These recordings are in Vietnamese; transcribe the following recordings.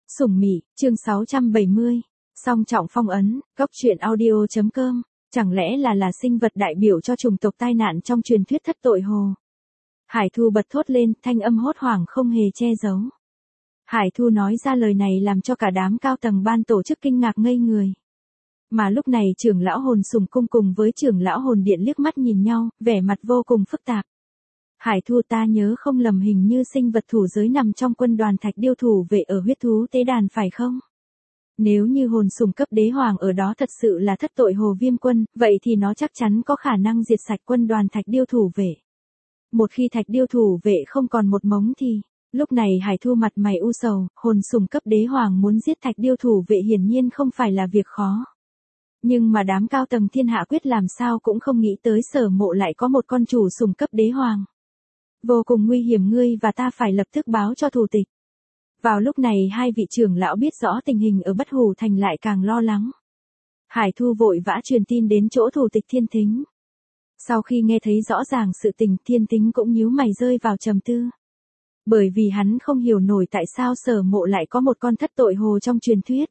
Sủng Mị, chương 670. Song trọng phong ấn, góc truyện audio.com. Chẳng lẽ là sinh vật đại biểu cho chủng tộc tai nạn trong truyền thuyết thất tội hồ? Hải Thu bật thốt lên, thanh âm hốt hoảng không hề che giấu. Hải Thu nói ra lời này làm cho cả đám cao tầng ban tổ chức kinh ngạc ngây người. Mà lúc này trưởng lão hồn sùng cung cùng với trưởng lão hồn điện liếc mắt nhìn nhau, vẻ mặt vô cùng phức tạp. Hải Thu, ta nhớ không lầm hình như sinh vật thủ giới nằm trong quân đoàn thạch điêu thủ vệ ở huyết thú tế đàn phải không? Nếu như hồn sùng cấp đế hoàng ở đó thật sự là thất tội hồ viêm quân, vậy thì nó chắc chắn có khả năng diệt sạch quân đoàn thạch điêu thủ vệ. Một khi thạch điêu thủ vệ không còn một mống thì, lúc này Hải Thu mặt mày u sầu, hồn sùng cấp đế hoàng muốn giết thạch điêu thủ vệ hiển nhiên không phải là việc khó. Nhưng mà đám cao tầng thiên hạ quyết làm sao cũng không nghĩ tới Sở Mộ lại có một con chủ sùng cấp đế hoàng. Vô cùng nguy hiểm, ngươi và ta phải lập tức báo cho thủ tịch. Vào lúc này hai vị trưởng lão biết rõ tình hình ở Bất Hủ Thành lại càng lo lắng. Hải Thu vội vã truyền tin đến chỗ thủ tịch Thiên Thính. Sau khi nghe thấy rõ ràng sự tình, Thiên Thính cũng nhíu mày rơi vào trầm tư. Bởi vì hắn không hiểu nổi tại sao Sở Mộ lại có một con thất tội hồ trong truyền thuyết.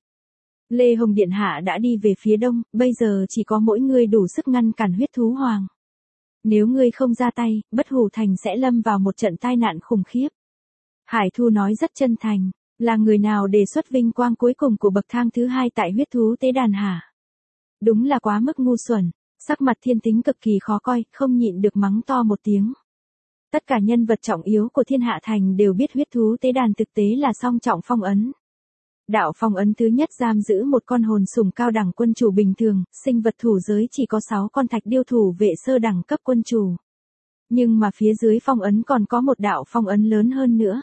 Lê Hồng Điện Hạ đã đi về phía đông, bây giờ chỉ có mỗi ngươi đủ sức ngăn cản huyết thú hoàng. Nếu ngươi không ra tay, Bất Hủ Thành sẽ lâm vào một trận tai nạn khủng khiếp. Hải Thu nói rất chân thành, là người nào đề xuất vinh quang cuối cùng của bậc thang thứ hai tại huyết thú tế đàn hả? Đúng là quá mức ngu xuẩn, sắc mặt Thiên Tính cực kỳ khó coi, không nhịn được mắng to một tiếng. Tất cả nhân vật trọng yếu của Thiên Hạ Thành đều biết huyết thú tế đàn thực tế là song trọng phong ấn. Đạo phong ấn thứ nhất giam giữ một con hồn sùng cao đẳng quân chủ bình thường, sinh vật thủ giới chỉ có 6 con thạch điêu thủ vệ sơ đẳng cấp quân chủ. Nhưng mà phía dưới phong ấn còn có một đạo phong ấn lớn hơn nữa.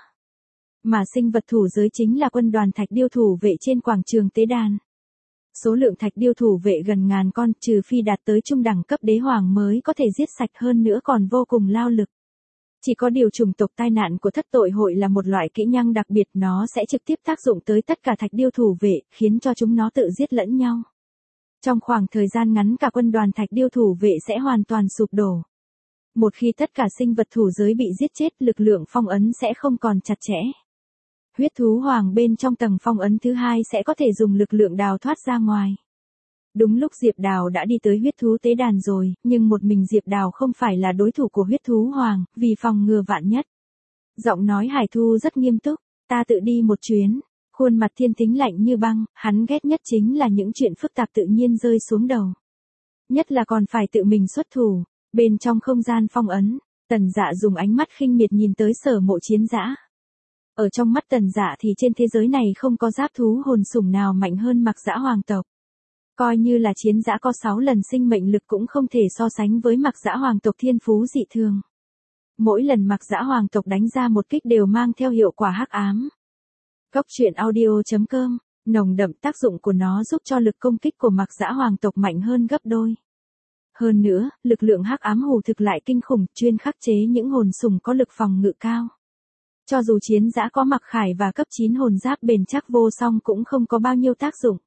Mà sinh vật thủ giới chính là quân đoàn thạch điêu thủ vệ trên quảng trường tế đàn. Số lượng thạch điêu thủ vệ gần ngàn con, trừ phi đạt tới trung đẳng cấp đế hoàng mới có thể giết sạch, hơn nữa còn vô cùng lao lực. Chỉ có điều chủng tộc tai nạn của thất tội hội là một loại kỹ năng đặc biệt, nó sẽ trực tiếp tác dụng tới tất cả thạch điêu thủ vệ, khiến cho chúng nó tự giết lẫn nhau. Trong khoảng thời gian ngắn cả quân đoàn thạch điêu thủ vệ sẽ hoàn toàn sụp đổ. Một khi tất cả sinh vật thủ giới bị giết chết, lực lượng phong ấn sẽ không còn chặt chẽ. Huyết thú hoàng bên trong tầng phong ấn thứ hai sẽ có thể dùng lực lượng đào thoát ra ngoài. Đúng lúc Diệp Đào đã đi tới huyết thú tế đàn rồi, nhưng một mình Diệp Đào không phải là đối thủ của huyết thú hoàng, vì phòng ngừa vạn nhất. Giọng nói Hải Thu rất nghiêm túc, ta tự đi một chuyến. Khuôn mặt Thiên Tính lạnh như băng, hắn ghét nhất chính là những chuyện phức tạp tự nhiên rơi xuống đầu. Nhất là còn phải tự mình xuất thủ. Bên trong không gian phong ấn, Tần Dạ dùng ánh mắt khinh miệt nhìn tới Sở Mộ chiến dã. Ở trong mắt Tần Dạ thì trên thế giới này không có giáp thú hồn sủng nào mạnh hơn Mặc Dã hoàng tộc. Coi như là chiến dã có 6 lần sinh mệnh lực cũng không thể so sánh với Mặc Dã hoàng tộc thiên phú dị thường. Mỗi lần Mặc Dã hoàng tộc đánh ra một kích đều mang theo hiệu quả hắc ám. Góc truyện audio.com, nồng đậm tác dụng của nó giúp cho lực công kích của Mặc Dã hoàng tộc mạnh hơn gấp đôi. Hơn nữa, lực lượng hắc ám hù thực lại kinh khủng, chuyên khắc chế những hồn sùng có lực phòng ngự cao. Cho dù chiến dã có mặc khải và cấp 9 hồn giáp bền chắc vô song cũng không có bao nhiêu tác dụng.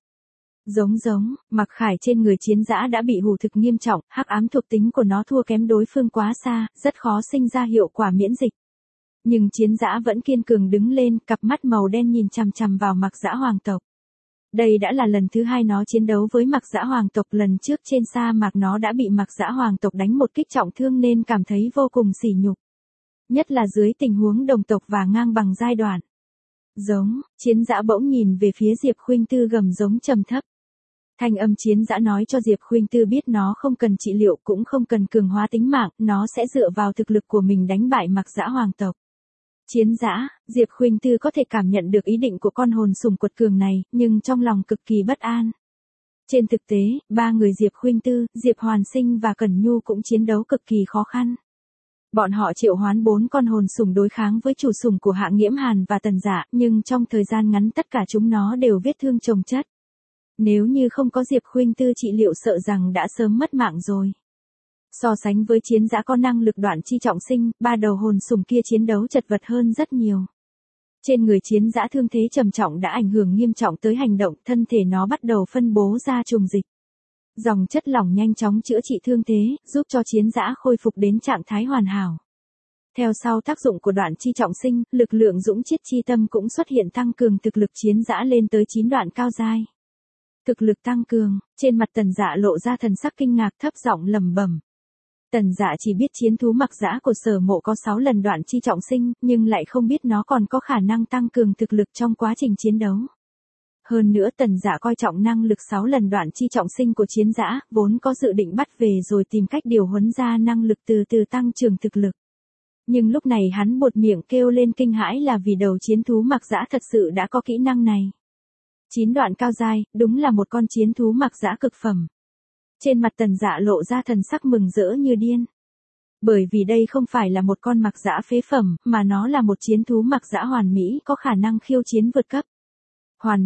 Mặc khải trên người chiến dã đã bị hù thực nghiêm trọng, hắc ám thuộc tính của nó thua kém đối phương quá xa, rất khó sinh ra hiệu quả miễn dịch. Nhưng chiến dã vẫn kiên cường đứng lên, cặp mắt màu đen nhìn chằm chằm vào Mặc Dã hoàng tộc. Đây đã là lần thứ hai nó chiến đấu với Mặc Dã hoàng tộc, lần trước trên sa mạc nó đã bị Mặc Dã hoàng tộc đánh một kích trọng thương nên cảm thấy vô cùng sỉ nhục. Nhất là dưới tình huống đồng tộc và ngang bằng giai đoạn. Chiến dã bỗng nhìn về phía Diệp Khuynh Tư gầm giống trầm thấp. Thanh âm chiến dã nói cho Diệp Khuynh Tư biết nó không cần trị liệu cũng không cần cường hóa tính mạng, nó sẽ dựa vào thực lực của mình đánh bại Mặc Dã hoàng tộc. Chiến dã, Diệp Khuynh Tư có thể cảm nhận được ý định của con hồn sùng quật cường này, nhưng trong lòng cực kỳ bất an. Trên thực tế, ba người Diệp Khuynh Tư, Diệp Hoàn Sinh và Cẩn Nhu cũng chiến đấu cực kỳ khó khăn. Bọn họ triệu hoán 4 con hồn sùng đối kháng với chủ sùng của Hạ Nghiễm Hàn và Tần Dạ, nhưng trong thời gian ngắn tất cả chúng nó đều vết thương chồng chất. Nếu như không có Diệp Khuynh Tư trị liệu sợ rằng đã sớm mất mạng rồi. So sánh với chiến dã có năng lực đoạn chi trọng sinh, ba đầu hồn sùng kia chiến đấu chật vật hơn rất nhiều. Trên người chiến dã thương thế trầm trọng đã ảnh hưởng nghiêm trọng tới hành động, thân thể nó bắt đầu phân bố ra trùng dịch. Dòng chất lỏng nhanh chóng chữa trị thương thế, giúp cho chiến dã khôi phục đến trạng thái hoàn hảo. Theo sau tác dụng của đoạn chi trọng sinh, lực lượng dũng chiết chi tâm cũng xuất hiện tăng cường thực lực chiến dã lên tới 9 đoạn cao giai. Thực lực tăng cường, trên mặt Tần Dạ lộ ra thần sắc kinh ngạc thấp giọng lẩm bẩm. Tần Dạ chỉ biết chiến thú mặc dã của Sở Mộ có 6 lần đoạn chi trọng sinh, nhưng lại không biết nó còn có khả năng tăng cường thực lực trong quá trình chiến đấu. Hơn nữa Tần Dạ coi trọng năng lực 6 lần đoạn chi trọng sinh của chiến dã, vốn có dự định bắt về rồi tìm cách điều huấn ra năng lực từ từ tăng trưởng thực lực. Nhưng lúc này hắn buột miệng kêu lên kinh hãi là vì đầu chiến thú mặc dã thật sự đã có kỹ năng này. 9 đoạn cao giai, đúng là một con chiến thú mặc dã cực phẩm. Trên mặt Tần Dạ lộ ra thần sắc mừng rỡ như điên. Bởi vì đây không phải là một con mặc dã phế phẩm, mà nó là một chiến thú mặc dã hoàn mỹ có khả năng khiêu chiến vượt cấp. Hoàn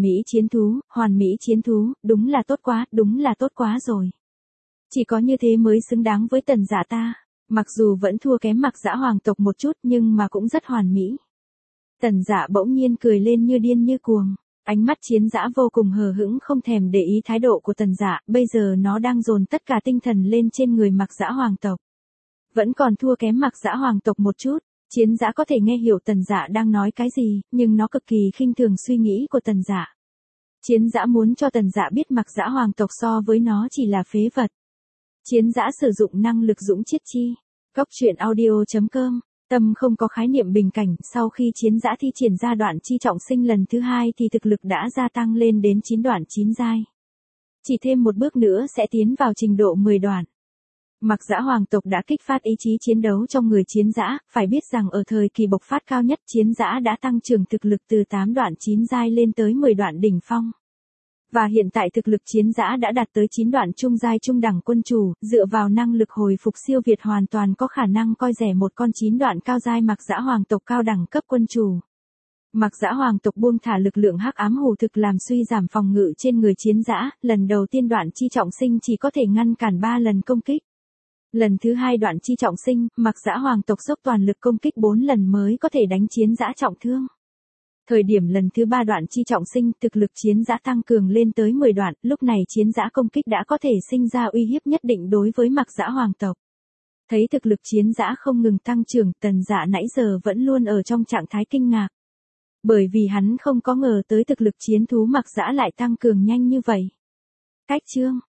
mỹ chiến thú, đúng là tốt quá rồi. Chỉ có như thế mới xứng đáng với Tần Dạ ta. Mặc dù vẫn thua kém mặc dã hoàng tộc một chút nhưng mà cũng rất hoàn mỹ. Tần Dạ bỗng nhiên cười lên như điên như cuồng. Ánh mắt chiến dã vô cùng hờ hững không thèm để ý thái độ của Tần Dạ, bây giờ nó đang dồn tất cả tinh thần lên trên người mặc dã hoàng tộc. Vẫn còn thua kém mặc dã hoàng tộc một chút, chiến dã có thể nghe hiểu Tần Dạ đang nói cái gì, nhưng nó cực kỳ khinh thường suy nghĩ của Tần Dạ. Chiến dã muốn cho Tần Dạ biết mặc dã hoàng tộc so với nó chỉ là phế vật. Chiến dã sử dụng năng lực dũng chiết chi. Cốc truyện audio.com. Tâm không có khái niệm bình cảnh, sau khi chiến dã thi triển ra đoạn chi trọng sinh lần thứ 2 thì thực lực đã gia tăng lên đến 9 đoạn 9 giai. Chỉ thêm một bước nữa sẽ tiến vào trình độ 10 đoạn. Mặc dã hoàng tộc đã kích phát ý chí chiến đấu trong người chiến dã, phải biết rằng ở thời kỳ bộc phát cao nhất chiến dã đã tăng trưởng thực lực từ 8 đoạn 9 giai lên tới 10 đoạn đỉnh phong. Và hiện tại thực lực chiến dã đã đạt tới 9 đoạn trung giai trung đẳng quân chủ, dựa vào năng lực hồi phục siêu việt hoàn toàn có khả năng coi rẻ một con 9 đoạn cao giai mặc dã hoàng tộc cao đẳng cấp quân chủ. Mặc dã hoàng tộc buông thả lực lượng hắc ám hủ thực làm suy giảm phòng ngự trên người chiến dã, lần đầu tiên đoạn chi trọng sinh chỉ có thể ngăn cản 3 lần công kích. Lần thứ 2 đoạn chi trọng sinh, mặc dã hoàng tộc dốc toàn lực công kích 4 lần mới có thể đánh chiến dã trọng thương. Thời điểm lần thứ 3 đoạn chi trọng sinh, thực lực chiến dã tăng cường lên tới 10 đoạn, lúc này chiến dã công kích đã có thể sinh ra uy hiếp nhất định đối với mặc dã hoàng tộc. Thấy thực lực chiến dã không ngừng tăng trưởng, Tần Dạ nãy giờ vẫn luôn ở trong trạng thái kinh ngạc. Bởi vì hắn không có ngờ tới thực lực chiến thú mặc dã lại tăng cường nhanh như vậy. Cách chương